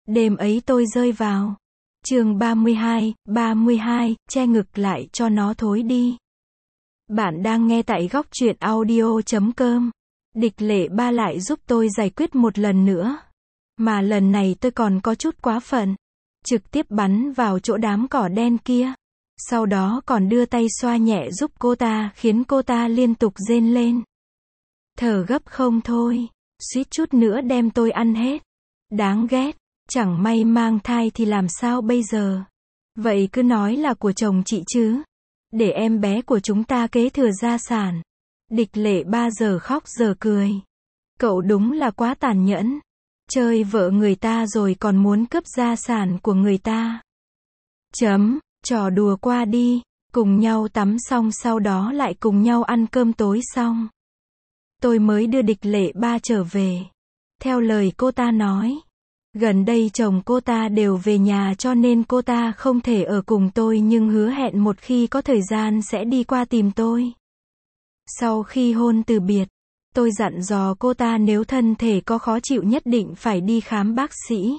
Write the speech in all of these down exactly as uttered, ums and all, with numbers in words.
Đêm ấy tôi rơi vào. Chương ba mươi hai, ba mươi hai, che ngực lại cho nó thối đi. Bạn đang nghe tại góc truyện audio chấm com. Địch Lệ Ba lại giúp tôi giải quyết một lần nữa. Mà lần này tôi còn có chút quá phận. Trực tiếp bắn vào chỗ đám cỏ đen kia. Sau đó còn đưa tay xoa nhẹ giúp cô ta, khiến cô ta liên tục rên lên. Thở gấp không thôi. Suýt chút nữa đem tôi ăn hết. Đáng ghét. Chẳng may mang thai thì làm sao bây giờ? Vậy cứ nói là của chồng chị chứ. Để em bé của chúng ta kế thừa gia sản. Địch Lệ Ba giờ khóc giờ cười. Cậu đúng là quá tàn nhẫn. Chơi vợ người ta rồi còn muốn cướp gia sản của người ta. Chấm, trò đùa qua đi. Cùng nhau tắm xong sau đó lại cùng nhau ăn cơm tối xong. Tôi mới đưa Địch Lệ Ba trở về. Theo lời cô ta nói. Gần đây chồng cô ta đều về nhà cho nên cô ta không thể ở cùng tôi nhưng hứa hẹn một khi có thời gian sẽ đi qua tìm tôi. Sau khi hôn từ biệt, tôi dặn dò cô ta nếu thân thể có khó chịu nhất định phải đi khám bác sĩ.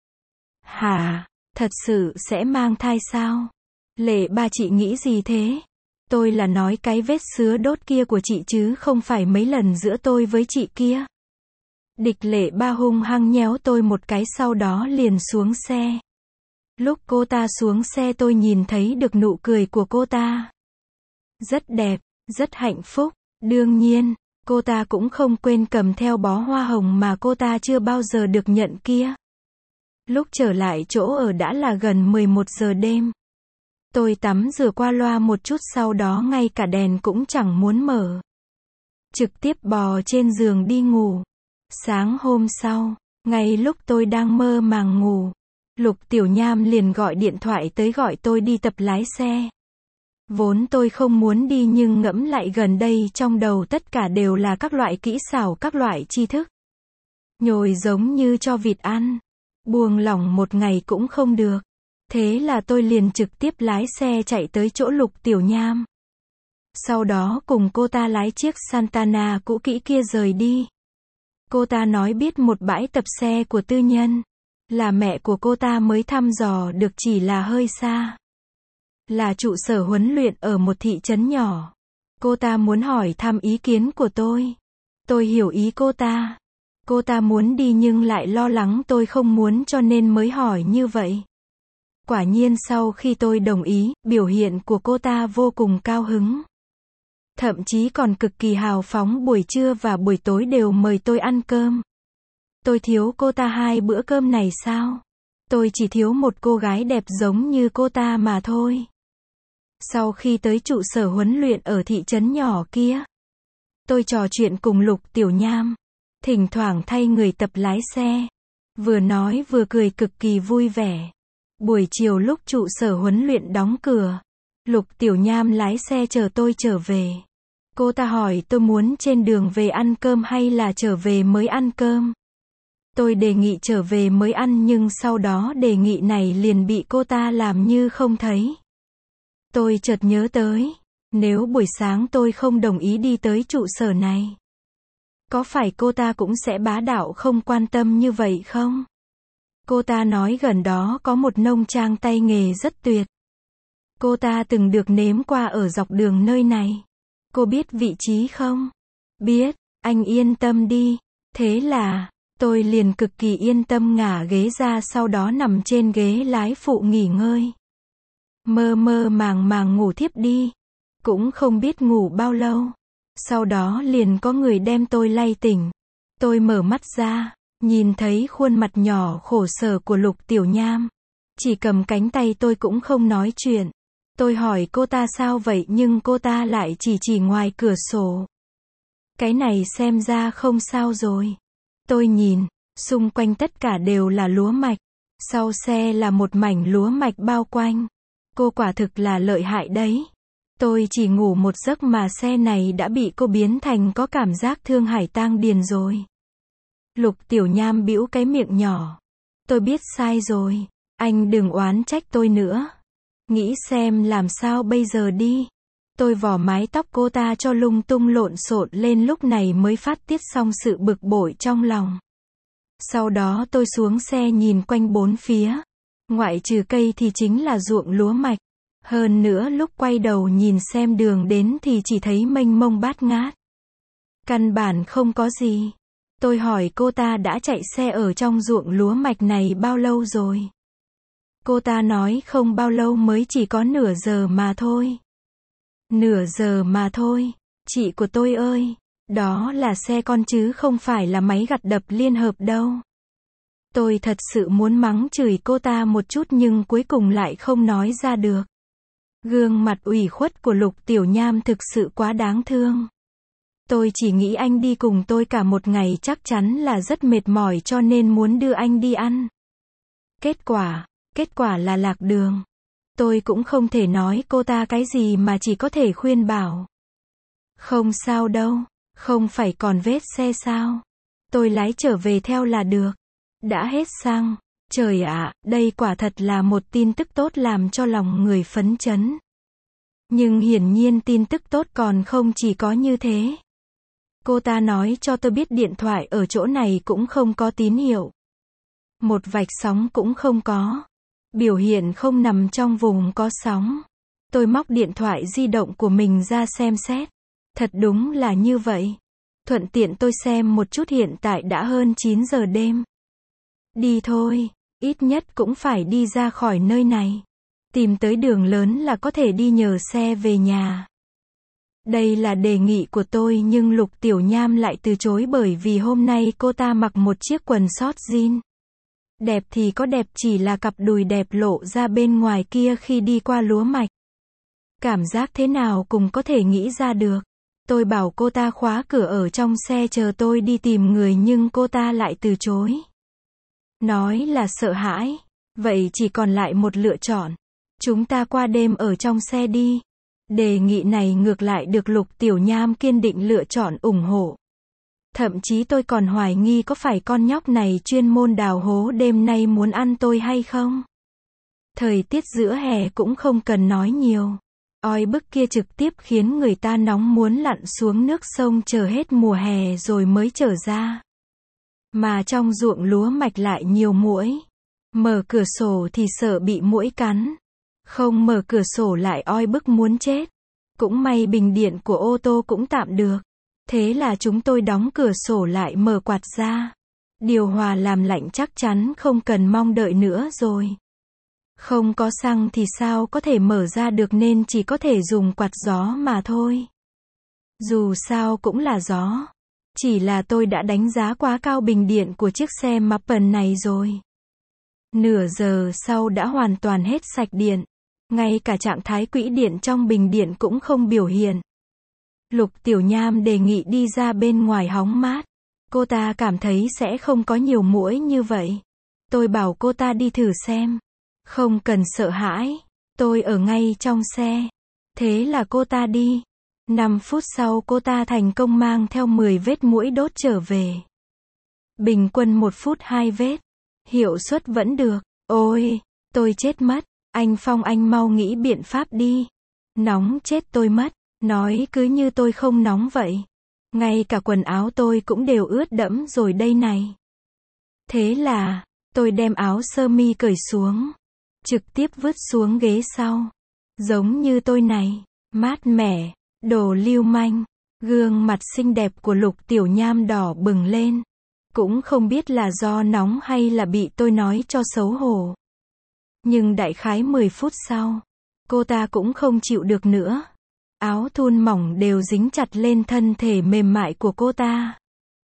Hả? Thật sự sẽ mang thai sao? Lệ Ba chị nghĩ gì thế? Tôi là nói cái vết sứa đốt kia của chị chứ không phải mấy lần giữa tôi với chị kia. Địch Lệ Ba hung hăng nhéo tôi một cái sau đó liền xuống xe. Lúc cô ta xuống xe tôi nhìn thấy được nụ cười của cô ta. Rất đẹp, rất hạnh phúc. Đương nhiên, cô ta cũng không quên cầm theo bó hoa hồng mà cô ta chưa bao giờ được nhận kia. Lúc trở lại chỗ ở đã là gần mười một giờ đêm. Tôi tắm rửa qua loa một chút sau đó ngay cả đèn cũng chẳng muốn mở. Trực tiếp bò trên giường đi ngủ. Sáng hôm sau, ngay lúc tôi đang mơ màng ngủ, Lục Tiểu Nham liền gọi điện thoại tới gọi tôi đi tập lái xe. Vốn tôi không muốn đi nhưng ngẫm lại gần đây trong đầu tất cả đều là các loại kỹ xảo, các loại tri thức. Nhồi giống như cho vịt ăn, buông lỏng một ngày cũng không được. Thế là tôi liền trực tiếp lái xe chạy tới chỗ Lục Tiểu Nham. Sau đó cùng cô ta lái chiếc Santana cũ kỹ kia rời đi. Cô ta nói biết một bãi tập xe của tư nhân. Là mẹ của cô ta mới thăm dò được chỉ là hơi xa. Là trụ sở huấn luyện ở một thị trấn nhỏ. Cô ta muốn hỏi thăm ý kiến của tôi. Tôi hiểu ý cô ta. Cô ta muốn đi nhưng lại lo lắng tôi không muốn cho nên mới hỏi như vậy. Quả nhiên sau khi tôi đồng ý, biểu hiện của cô ta vô cùng cao hứng. Thậm chí còn cực kỳ hào phóng buổi trưa và buổi tối đều mời tôi ăn cơm. Tôi thiếu cô ta hai bữa cơm này sao? Tôi chỉ thiếu một cô gái đẹp giống như cô ta mà thôi. Sau khi tới trụ sở huấn luyện ở thị trấn nhỏ kia, tôi trò chuyện cùng Lục Tiểu Nham. Thỉnh thoảng thay người tập lái xe. Vừa nói vừa cười cực kỳ vui vẻ. Buổi chiều lúc trụ sở huấn luyện đóng cửa, Lục Tiểu Nham lái xe chờ tôi trở về. Cô ta hỏi tôi muốn trên đường về ăn cơm hay là trở về mới ăn cơm. Tôi đề nghị trở về mới ăn nhưng sau đó đề nghị này liền bị cô ta làm như không thấy. Tôi chợt nhớ tới, nếu buổi sáng tôi không đồng ý đi tới trụ sở này, có phải cô ta cũng sẽ bá đạo không quan tâm như vậy không? Cô ta nói gần đó có một nông trang tay nghề rất tuyệt. Cô ta từng được nếm qua ở dọc đường nơi này. Cô biết vị trí không? Biết, anh yên tâm đi. Thế là, tôi liền cực kỳ yên tâm ngả ghế ra sau đó nằm trên ghế lái phụ nghỉ ngơi. Mơ mơ màng màng ngủ thiếp đi. Cũng không biết ngủ bao lâu. Sau đó liền có người đem tôi lay tỉnh. Tôi mở mắt ra, nhìn thấy khuôn mặt nhỏ khổ sở của Lục Tiểu Nham. Chỉ cầm cánh tay tôi cũng không nói chuyện. Tôi hỏi cô ta sao vậy nhưng cô ta lại chỉ chỉ ngoài cửa sổ. Cái này xem ra không sao rồi. Tôi nhìn, xung quanh tất cả đều là lúa mạch. Sau xe là một mảnh lúa mạch bao quanh. Cô quả thực là lợi hại đấy. Tôi chỉ ngủ một giấc mà xe này đã bị cô biến thành có cảm giác thương hải tang điền rồi. Lục Tiểu Nham bĩu cái miệng nhỏ. Tôi biết sai rồi. Anh đừng oán trách tôi nữa. Nghĩ xem làm sao bây giờ đi. Tôi vò mái tóc cô ta cho lung tung lộn xộn lên lúc này mới phát tiết xong sự bực bội trong lòng. Sau đó tôi xuống xe nhìn quanh bốn phía. Ngoại trừ cây thì chính là ruộng lúa mạch. Hơn nữa lúc quay đầu nhìn xem đường đến thì chỉ thấy mênh mông bát ngát. Căn bản không có gì. Tôi hỏi cô ta đã chạy xe ở trong ruộng lúa mạch này bao lâu rồi. Cô ta nói không bao lâu, mới chỉ có nửa giờ mà thôi. Nửa giờ mà thôi. Chị của tôi ơi, đó là xe con chứ không phải là máy gặt đập liên hợp đâu. Tôi thật sự muốn mắng chửi cô ta một chút nhưng cuối cùng lại không nói ra được. Gương mặt ủy khuất của Lục Tiểu Nham thực sự quá đáng thương. Tôi chỉ nghĩ anh đi cùng tôi cả một ngày chắc chắn là rất mệt mỏi cho nên muốn đưa anh đi ăn. Kết quả, kết quả là lạc đường. Tôi cũng không thể nói cô ta cái gì mà chỉ có thể khuyên bảo. Không sao đâu, không phải còn vết xe sao. Tôi lái trở về theo là được. Đã hết xăng. Trời ạ, đây quả thật là một tin tức tốt làm cho lòng người phấn chấn. Nhưng hiển nhiên tin tức tốt còn không chỉ có như thế. Cô ta nói cho tôi biết điện thoại ở chỗ này cũng không có tín hiệu. Một vạch sóng cũng không có. Biểu hiện không nằm trong vùng có sóng. Tôi móc điện thoại di động của mình ra xem xét. Thật đúng là như vậy. Thuận tiện tôi xem một chút, hiện tại đã hơn chín giờ đêm. Đi thôi, ít nhất cũng phải đi ra khỏi nơi này. Tìm tới đường lớn là có thể đi nhờ xe về nhà. Đây là đề nghị của tôi nhưng Lục Tiểu Nham lại từ chối bởi vì hôm nay cô ta mặc một chiếc quần short jean. Đẹp thì có đẹp, chỉ là cặp đùi đẹp lộ ra bên ngoài kia khi đi qua lúa mạch. Cảm giác thế nào cũng có thể nghĩ ra được. Tôi bảo cô ta khóa cửa ở trong xe chờ tôi đi tìm người nhưng cô ta lại từ chối. Nói là sợ hãi. Vậy chỉ còn lại một lựa chọn. Chúng ta qua đêm ở trong xe đi. Đề nghị này ngược lại được Lục Tiểu Nham kiên định lựa chọn ủng hộ. Thậm chí tôi còn hoài nghi có phải con nhóc này chuyên môn đào hố đêm nay muốn ăn tôi hay không. Thời tiết giữa hè cũng không cần nói nhiều. Oi bức kia trực tiếp khiến người ta nóng muốn lặn xuống nước sông chờ hết mùa hè rồi mới trở ra. Mà trong ruộng lúa mạch lại nhiều muỗi. Mở cửa sổ thì sợ bị muỗi cắn. Không mở cửa sổ lại oi bức muốn chết. Cũng may bình điện của ô tô cũng tạm được. Thế là chúng tôi đóng cửa sổ lại mở quạt ra. Điều hòa làm lạnh chắc chắn không cần mong đợi nữa rồi. Không có xăng thì sao có thể mở ra được nên chỉ có thể dùng quạt gió mà thôi. Dù sao cũng là gió. Chỉ là tôi đã đánh giá quá cao bình điện của chiếc xe Mappen này rồi. Nửa giờ sau đã hoàn toàn hết sạch điện. Ngay cả trạng thái quỹ điện trong bình điện cũng không biểu hiện. Lục Tiểu Nham đề nghị đi ra bên ngoài hóng mát. Cô ta cảm thấy sẽ không có nhiều muỗi như vậy. Tôi bảo cô ta đi thử xem. Không cần sợ hãi. Tôi ở ngay trong xe. Thế là cô ta đi. năm phút sau cô ta thành công mang theo mười vết muỗi đốt trở về. Bình quân một phút hai vết. Hiệu suất vẫn được. Ôi, tôi chết mất. Anh Phong, anh mau nghĩ biện pháp đi. Nóng chết tôi mất. Nói cứ như tôi không nóng vậy. Ngay cả quần áo tôi cũng đều ướt đẫm rồi đây này. Thế là, tôi đem áo sơ mi cởi xuống. Trực tiếp vứt xuống ghế sau. Giống như tôi này. Mát mẻ. Đồ lưu manh. Gương mặt xinh đẹp của Lục Tiểu Nham đỏ bừng lên. Cũng không biết là do nóng hay là bị tôi nói cho xấu hổ. Nhưng đại khái mười phút sau, cô ta cũng không chịu được nữa. Áo thun mỏng đều dính chặt lên thân thể mềm mại của cô ta.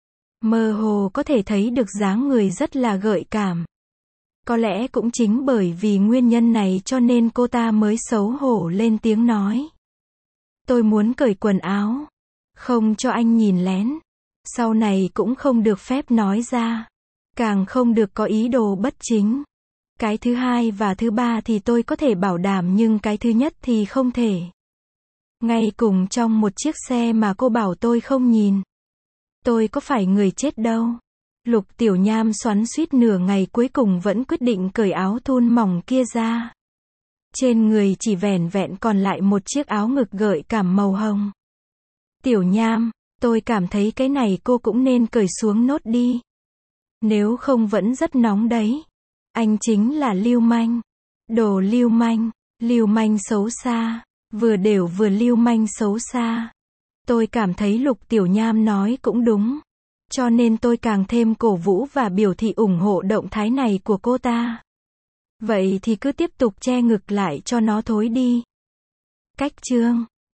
Mơ hồ có thể thấy được dáng người rất là gợi cảm. Có lẽ cũng chính bởi vì nguyên nhân này cho nên cô ta mới xấu hổ lên tiếng nói. Tôi muốn cởi quần áo. Không cho anh nhìn lén. Sau này cũng không được phép nói ra. Càng không được có ý đồ bất chính. Cái thứ hai và thứ ba thì tôi có thể bảo đảm nhưng cái thứ nhất thì không thể. Ngay cùng trong một chiếc xe mà cô bảo tôi không nhìn. Tôi có phải người chết đâu. Lục Tiểu Nham xoắn xuýt nửa ngày cuối cùng vẫn quyết định cởi áo thun mỏng kia ra. Trên người chỉ vẻn vẹn còn lại một chiếc áo ngực gợi cảm màu hồng. Tiểu Nham, tôi cảm thấy cái này cô cũng nên cởi xuống nốt đi. Nếu không vẫn rất nóng đấy. Anh chính là lưu manh. Đồ lưu manh. Lưu manh xấu xa. Vừa đều vừa lưu manh xấu xa. Tôi cảm thấy Lục Tiểu Nham nói cũng đúng. Cho nên tôi càng thêm cổ vũ và biểu thị ủng hộ động thái này của cô ta. Vậy thì cứ tiếp tục che ngực lại cho nó thối đi. Cách chương